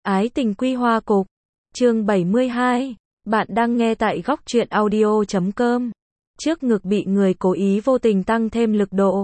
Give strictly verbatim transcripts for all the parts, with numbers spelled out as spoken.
Ái tình quy hoa cục. Chương bảy mươi hai. Bạn đang nghe tại góc truyện audio chấm com. Trước ngực bị người cố ý vô tình tăng thêm lực độ.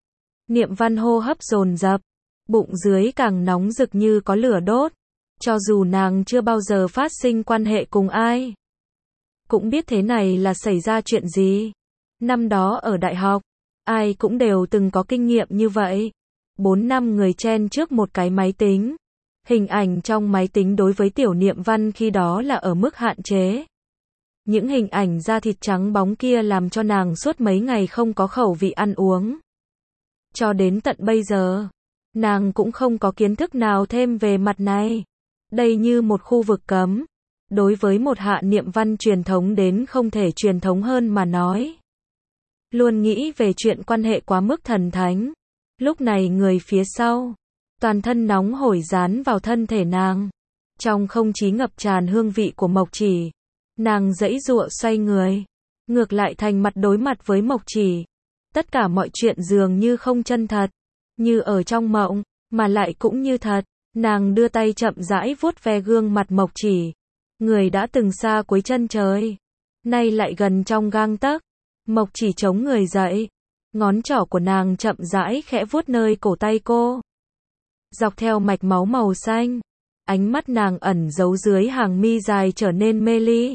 Niệm Văn hô hấp dồn dập, bụng dưới càng nóng rực như có lửa đốt. Cho dù nàng chưa bao giờ phát sinh quan hệ cùng ai, cũng biết thế này là xảy ra chuyện gì. Năm đó ở đại học, ai cũng đều từng có kinh nghiệm như vậy. Bốn năm người chen trước một cái máy tính. Hình ảnh trong máy tính đối với tiểu Niệm Văn khi đó là ở mức hạn chế. Những hình ảnh da thịt trắng bóng kia làm cho nàng suốt mấy ngày không có khẩu vị ăn uống. Cho đến tận bây giờ, nàng cũng không có kiến thức nào thêm về mặt này. Đây như một khu vực cấm. Đối với một Hạ Niệm Văn truyền thống đến không thể truyền thống hơn mà nói. Luôn nghĩ về chuyện quan hệ quá mức thần thánh. Lúc này người phía sau, toàn thân nóng hổi dán vào thân thể nàng. Trong không khí ngập tràn hương vị của Mộc Chỉ. Nàng giãy giụa xoay người. Ngược lại thành mặt đối mặt với Mộc Chỉ. Tất cả mọi chuyện dường như không chân thật. Như ở trong mộng, mà lại cũng như thật. Nàng đưa tay chậm rãi vuốt ve gương mặt Mộc Chỉ. Người đã từng xa cuối chân trời. Nay lại gần trong gang tấc. Mộc Chỉ chống người dậy. Ngón trỏ của nàng chậm rãi khẽ vuốt nơi cổ tay cô. Dọc theo mạch máu màu xanh. Ánh mắt nàng ẩn giấu dưới hàng mi dài trở nên mê ly.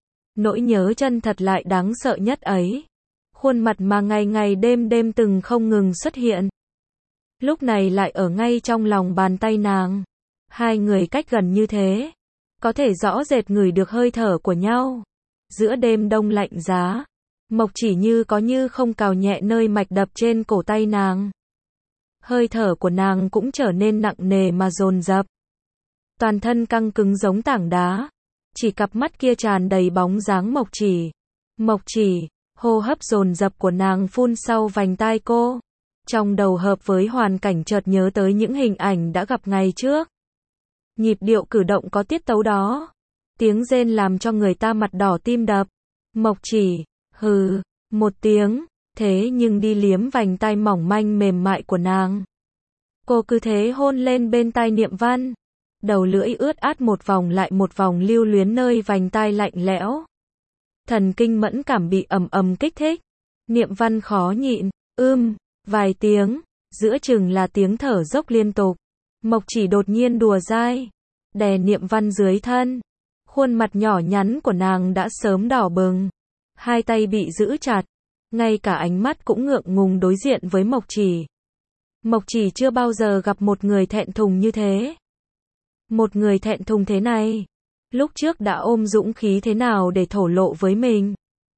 Nỗi nhớ chân thật lại đáng sợ nhất ấy. Khuôn mặt mà ngày ngày đêm đêm từng không ngừng xuất hiện. Lúc này lại ở ngay trong lòng bàn tay nàng. Hai người cách gần như thế. Có thể rõ rệt ngửi được hơi thở của nhau. Giữa đêm đông lạnh giá. Mộc Chỉ như có như không cào nhẹ nơi mạch đập trên cổ tay nàng. Hơi thở của nàng cũng trở nên nặng nề mà dồn dập. Toàn thân căng cứng giống tảng đá. Chỉ cặp mắt kia tràn đầy bóng dáng Mộc Chỉ. Mộc Chỉ, hô hấp dồn dập của nàng phun sau vành tai cô. Trong đầu hợp với hoàn cảnh chợt nhớ tới những hình ảnh đã gặp ngày trước. Nhịp điệu cử động có tiết tấu đó. Tiếng rên làm cho người ta mặt đỏ tim đập. Mộc Chỉ, hừ, một tiếng, thế nhưng đi liếm vành tai mỏng manh mềm mại của nàng. Cô cứ thế hôn lên bên tai Niệm Văn. Đầu lưỡi ướt át một vòng lại một vòng lưu luyến nơi vành tai lạnh lẽo. Thần kinh mẫn cảm bị ầm ầm kích thích. Niệm Văn khó nhịn, ưm, vài tiếng, giữa chừng là tiếng thở dốc liên tục. Mộc Chỉ đột nhiên đùa dai, đè Niệm Văn dưới thân. Khuôn mặt nhỏ nhắn của nàng đã sớm đỏ bừng. Hai tay bị giữ chặt. Ngay cả ánh mắt cũng ngượng ngùng đối diện với Mộc Chỉ. Mộc Chỉ chưa bao giờ gặp một người thẹn thùng như thế. Một người thẹn thùng thế này. Lúc trước đã ôm dũng khí thế nào để thổ lộ với mình.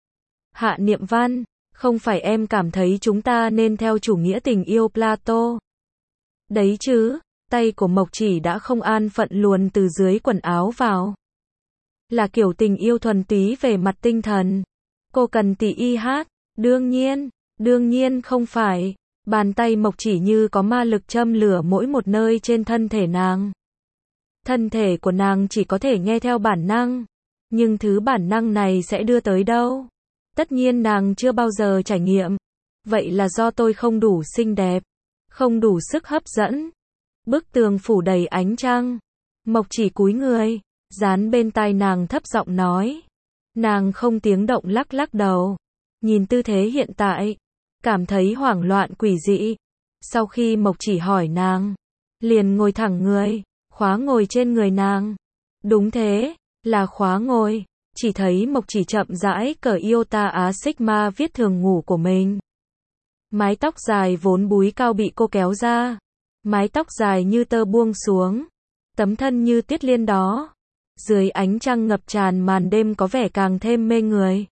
Hạ Niệm Văn, không phải em cảm thấy chúng ta nên theo chủ nghĩa tình yêu Plato. Đấy chứ, tay của Mộc Chỉ đã không an phận luồn từ dưới quần áo vào. Là kiểu tình yêu thuần túy về mặt tinh thần. Cô cần tỉ y hát. Đương nhiên, đương nhiên không phải. Bàn tay Mộc Chỉ như có ma lực châm lửa mỗi một nơi trên thân thể nàng. Thân thể của nàng chỉ có thể nghe theo bản năng. Nhưng thứ bản năng này sẽ đưa tới đâu? Tất nhiên nàng chưa bao giờ trải nghiệm. Vậy là do tôi không đủ xinh đẹp. Không đủ sức hấp dẫn. Bức tường phủ đầy ánh trăng. Mộc Chỉ cúi người. Dán bên tai nàng thấp giọng nói. Nàng không tiếng động lắc lắc đầu. Nhìn tư thế hiện tại. Cảm thấy hoảng loạn quỷ dị. Sau khi Mộc Chỉ hỏi nàng. Liền ngồi thẳng người. Khóa ngồi trên người nàng. Đúng thế, là khóa ngồi. Chỉ thấy Mộc Chỉ chậm rãi cởi Iota Á Sigma viết thường ngủ của mình. Mái tóc dài vốn búi cao bị cô kéo ra. Mái tóc dài như tơ buông xuống. Tấm thân như tiết liên đó. Dưới ánh trăng ngập tràn màn đêm có vẻ càng thêm mê người.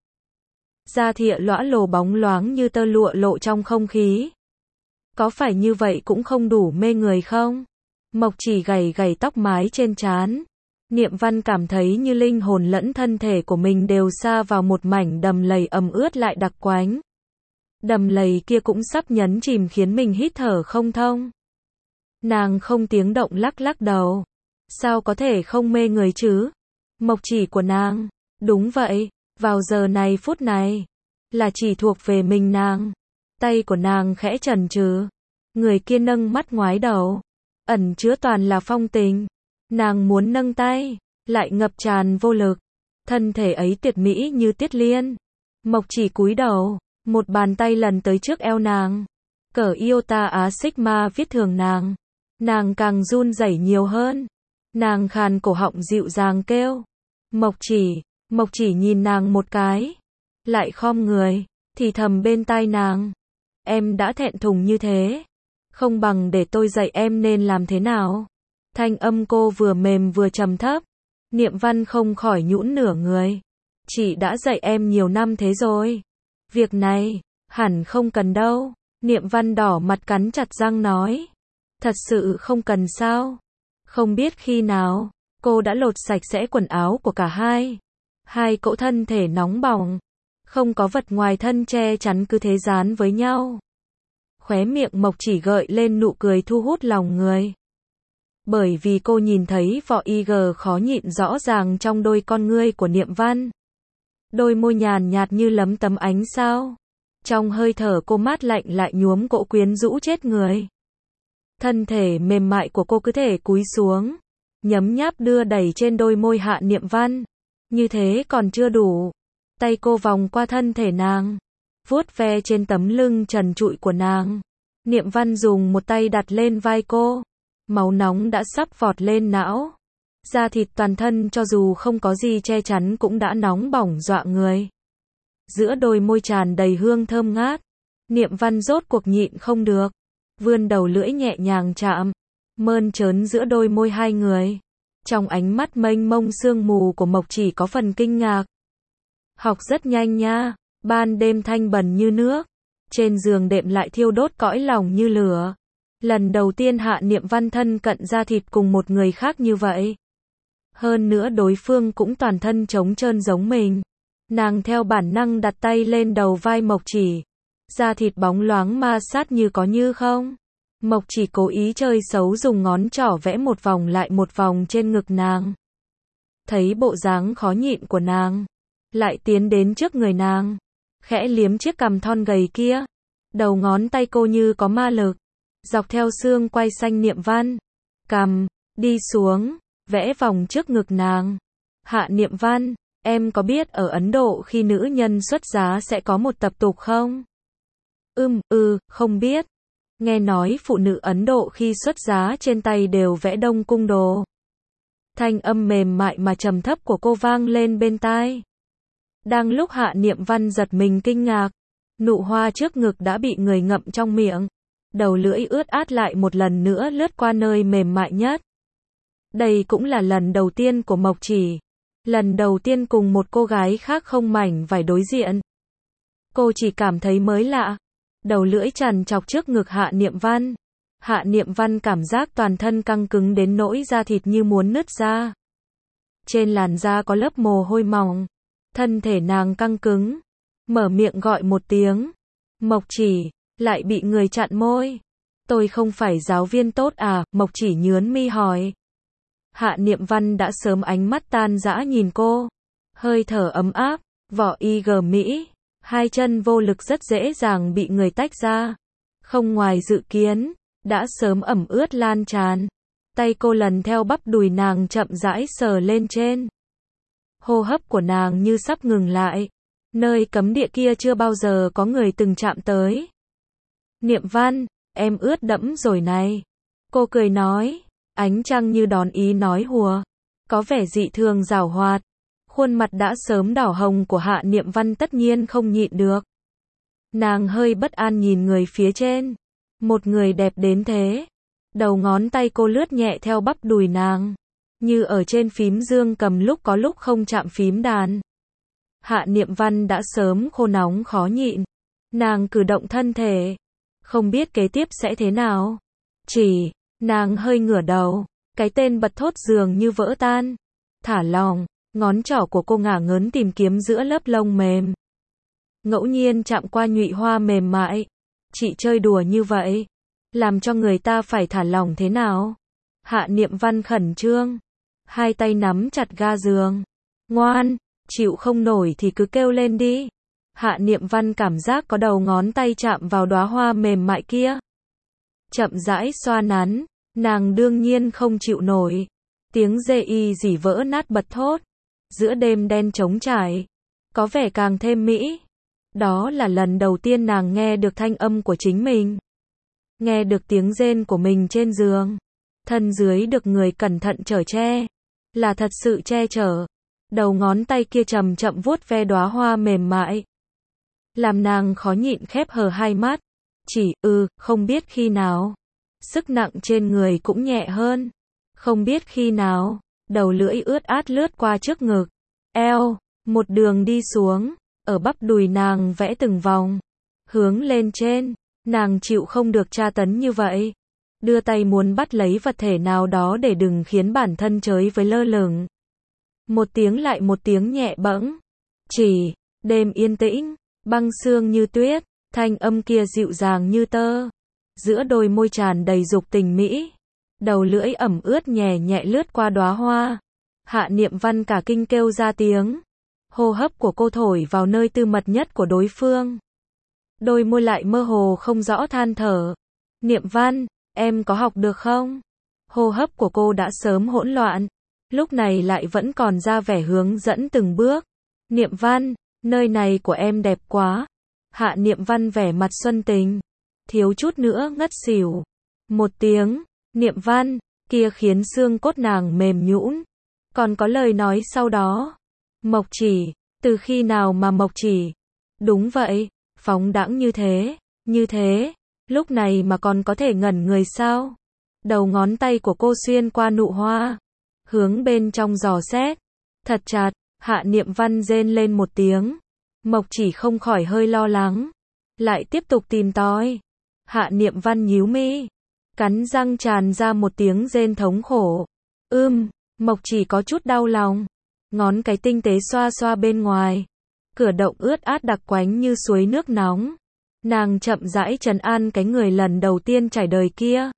Da thịt lõa lồ bóng loáng như tơ lụa lộ trong không khí. Có phải như vậy cũng không đủ mê người không? Mộc Chỉ gầy gầy tóc mái trên trán. Niệm Văn cảm thấy như linh hồn lẫn thân thể của mình đều sa vào một mảnh đầm lầy ẩm ướt lại đặc quánh. Đầm lầy kia cũng sắp nhấn chìm khiến mình hít thở không thông. Nàng không tiếng động lắc lắc đầu. Sao có thể không mê người chứ? Mộc Chỉ của nàng. Đúng vậy, vào giờ này phút này. Là chỉ thuộc về mình nàng. Tay của nàng khẽ chần chừ. Người kia nâng mắt ngoái đầu. Ẩn chứa toàn là phong tình. Nàng muốn nâng tay, lại ngập tràn vô lực. Thân thể ấy tuyệt mỹ như Tiết Liên. Mộc Chỉ cúi đầu, một bàn tay lần tới trước eo nàng. Cởi Iota Á Sigma viết thường nàng. Nàng càng run rẩy nhiều hơn. Nàng khàn cổ họng dịu dàng kêu. Mộc Chỉ, Mộc Chỉ nhìn nàng một cái. Lại khom người, thì thầm bên tai nàng. Em đã thẹn thùng như thế. Không bằng để tôi dạy em nên làm thế nào. Thanh âm cô vừa mềm vừa trầm thấp. Niệm Văn không khỏi nhũn nửa người. Chị đã dạy em nhiều năm thế rồi. Việc này, hẳn không cần đâu. Niệm Văn đỏ mặt cắn chặt răng nói. Thật sự không cần sao. Không biết khi nào, cô đã lột sạch sẽ quần áo của cả hai. Hai cỗ thân thể nóng bỏng. Không có vật ngoài thân che chắn cứ thế dán với nhau. Khóe miệng Mộc Chỉ gợi lên nụ cười thu hút lòng người. Bởi vì cô nhìn thấy vỏ i giê khó nhịn rõ ràng trong đôi con ngươi của Niệm Văn. Đôi môi nhàn nhạt như lấm tấm ánh sao. Trong hơi thở cô mát lạnh lại nhuốm cỗ quyến rũ chết người. Thân thể mềm mại của cô cứ thể cúi xuống, nhấm nháp đưa đẩy trên đôi môi Hạ Niệm Văn. Như thế còn chưa đủ. Tay cô vòng qua thân thể nàng, vuốt ve trên tấm lưng trần trụi của nàng. Niệm Văn dùng một tay đặt lên vai cô. Máu nóng đã sắp vọt lên não. Da thịt toàn thân cho dù không có gì che chắn cũng đã nóng bỏng dọa người. Giữa đôi môi tràn đầy hương thơm ngát. Niệm Văn rốt cuộc nhịn không được. Vươn đầu lưỡi nhẹ nhàng chạm. Mơn trớn giữa đôi môi hai người. Trong ánh mắt mênh mông sương mù của Mộc Chỉ có phần kinh ngạc. Học rất nhanh nha. Ban đêm thanh bần như nước. Trên giường đệm lại thiêu đốt cõi lòng như lửa. Lần đầu tiên Hạ Niệm Văn thân cận da thịt cùng một người khác như vậy. Hơn nữa đối phương cũng toàn thân trống trơn giống mình. Nàng theo bản năng đặt tay lên đầu vai Mộc Chỉ. Da thịt bóng loáng ma sát như có như không. Mộc Chỉ cố ý chơi xấu dùng ngón trỏ vẽ một vòng lại một vòng trên ngực nàng. Thấy bộ dáng khó nhịn của nàng, lại tiến đến trước người nàng, khẽ liếm chiếc cằm thon gầy kia. Đầu ngón tay cô như có ma lực, dọc theo xương quai xanh Niệm Văn, cằm, đi xuống, vẽ vòng trước ngực nàng. Hạ Niệm Văn, em có biết ở Ấn Độ khi nữ nhân xuất giá sẽ có một tập tục không? Ừm, ừ, không biết. Nghe nói phụ nữ Ấn Độ khi xuất giá trên tay đều vẽ Đông Cung đồ. Thanh âm mềm mại mà trầm thấp của cô vang lên bên tai. Đang lúc Hạ Niệm Văn giật mình kinh ngạc, nụ hoa trước ngực đã bị người ngậm trong miệng. Đầu lưỡi ướt át lại một lần nữa lướt qua nơi mềm mại nhất. Đây cũng là lần đầu tiên của Mộc Chỉ. Lần đầu tiên cùng một cô gái khác không mảnh vải đối diện. Cô chỉ cảm thấy mới lạ. Đầu lưỡi trằn trọc trước ngực Hạ Niệm Văn. Hạ Niệm Văn cảm giác toàn thân căng cứng đến nỗi da thịt như muốn nứt ra. Trên làn da có lớp mồ hôi mỏng. Thân thể nàng căng cứng. Mở miệng gọi một tiếng. Mộc Chỉ, lại bị người chặn môi. Tôi không phải giáo viên tốt à? Mộc Chỉ nhướng mi hỏi. Hạ Niệm Văn đã sớm ánh mắt tan dã nhìn cô. Hơi thở ấm áp, vỏ i giê Mỹ. Hai chân vô lực rất dễ dàng bị người tách ra. Không ngoài dự kiến, đã sớm ẩm ướt lan tràn. Tay cô lần theo bắp đùi nàng chậm rãi sờ lên trên. Hô hấp của nàng như sắp ngừng lại. Nơi cấm địa kia chưa bao giờ có người từng chạm tới. Niệm Văn, em ướt đẫm rồi này. Cô cười nói, ánh trăng như đón ý nói hùa. Có vẻ dị thường giảo hoạt. Khuôn mặt đã sớm đỏ hồng của Hạ Niệm Văn tất nhiên không nhịn được. Nàng hơi bất an nhìn người phía trên. Một người đẹp đến thế. Đầu ngón tay cô lướt nhẹ theo bắp đùi nàng. Như ở trên phím dương cầm lúc có lúc không chạm phím đàn. Hạ Niệm Văn đã sớm khô nóng khó nhịn. Nàng cử động thân thể. Không biết kế tiếp sẽ thế nào. Chỉ, nàng hơi ngửa đầu. Cái tên bật thốt dường như vỡ tan. Thả lỏng. Ngón trỏ của cô ngả ngớn tìm kiếm giữa lớp lông mềm. Ngẫu nhiên chạm qua nhụy hoa mềm mại. Chị chơi đùa như vậy. Làm cho người ta phải thả lỏng thế nào? Hạ Niệm Văn khẩn trương. Hai tay nắm chặt ga giường. Ngoan, chịu không nổi thì cứ kêu lên đi. Hạ Niệm Văn cảm giác có đầu ngón tay chạm vào đóa hoa mềm mại kia. Chậm rãi xoa nắn. Nàng đương nhiên không chịu nổi. Tiếng dê y dỉ vỡ nát bật thốt. Giữa đêm đen trống trải. Có vẻ càng thêm mỹ. Đó là lần đầu tiên nàng nghe được thanh âm của chính mình. Nghe được tiếng rên của mình trên giường. Thân dưới được người cẩn thận chở che. Là thật sự che chở. Đầu ngón tay kia chậm chậm vuốt ve đóa hoa mềm mại. Làm nàng khó nhịn khép hờ hai mắt. Chỉ, ừ, không biết khi nào. Sức nặng trên người cũng nhẹ hơn. Không biết khi nào. Đầu lưỡi ướt át lướt qua trước ngực. Eo, một đường đi xuống. Ở bắp đùi nàng vẽ từng vòng. Hướng lên trên. Nàng chịu không được tra tấn như vậy. Đưa tay muốn bắt lấy vật thể nào đó để đừng khiến bản thân chới với lơ lửng. Một tiếng lại một tiếng nhẹ bẫng. Chỉ, đêm yên tĩnh, băng sương như tuyết, thanh âm kia dịu dàng như tơ. Giữa đôi môi tràn đầy dục tình mỹ. Đầu lưỡi ẩm ướt nhẹ nhẹ lướt qua đóa hoa. Hạ Niệm Văn cả kinh kêu ra tiếng. Hô hấp của cô thổi vào nơi tư mật nhất của đối phương. Đôi môi lại mơ hồ không rõ than thở. Niệm Văn, em có học được không? Hô hấp của cô đã sớm hỗn loạn. Lúc này lại vẫn còn ra vẻ hướng dẫn từng bước. Niệm Văn, nơi này của em đẹp quá. Hạ Niệm Văn vẻ mặt xuân tình. Thiếu chút nữa ngất xỉu. Một tiếng, Niệm Văn, kia khiến xương cốt nàng mềm nhũn. Còn có lời nói sau đó. Mộc Chỉ, từ khi nào mà Mộc Chỉ? Đúng vậy, phóng đãng như thế, như thế, lúc này mà còn có thể ngẩn người sao? Đầu ngón tay của cô xuyên qua nụ hoa, hướng bên trong dò xét. Thật chặt, Hạ Niệm Văn rên lên một tiếng. Mộc Chỉ không khỏi hơi lo lắng. Lại tiếp tục tìm tòi. Hạ Niệm Văn nhíu mi. Cắn răng tràn ra một tiếng rên thống khổ. Ưm, Mộc Chỉ có chút đau lòng. Ngón cái tinh tế xoa xoa bên ngoài. Cửa động ướt át đặc quánh như suối nước nóng. Nàng chậm rãi trấn an cái người lần đầu tiên trải đời kia.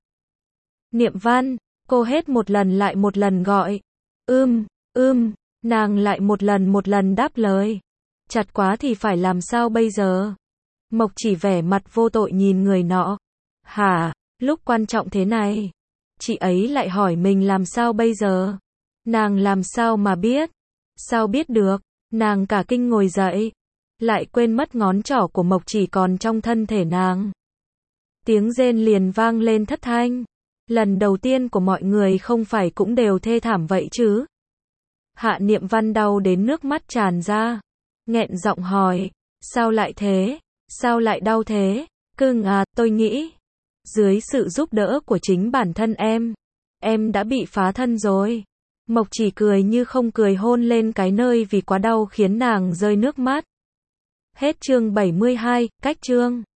Niệm Văn, cô hết một lần lại một lần gọi. Ưm, ưm, nàng lại một lần một lần đáp lời. Chặt quá thì phải làm sao bây giờ? Mộc Chỉ vẻ mặt vô tội nhìn người nọ. Hả, lúc quan trọng thế này. Chị ấy lại hỏi mình làm sao bây giờ? Nàng làm sao mà biết? Sao biết được? Nàng cả kinh ngồi dậy. Lại quên mất ngón trỏ của Mộc Chỉ còn trong thân thể nàng. Tiếng rên liền vang lên thất thanh. Lần đầu tiên của mọi người không phải cũng đều thê thảm vậy chứ? Hạ Niệm Văn đau đến nước mắt tràn ra. Nghẹn giọng hỏi. Sao lại thế? Sao lại đau thế? Cưng à, tôi nghĩ. Dưới sự giúp đỡ của chính bản thân em. Em đã bị phá thân rồi. Mộc Chỉ cười như không cười hôn lên cái nơi vì quá đau khiến nàng rơi nước mắt. Hết chương bảy mươi hai, cách chương.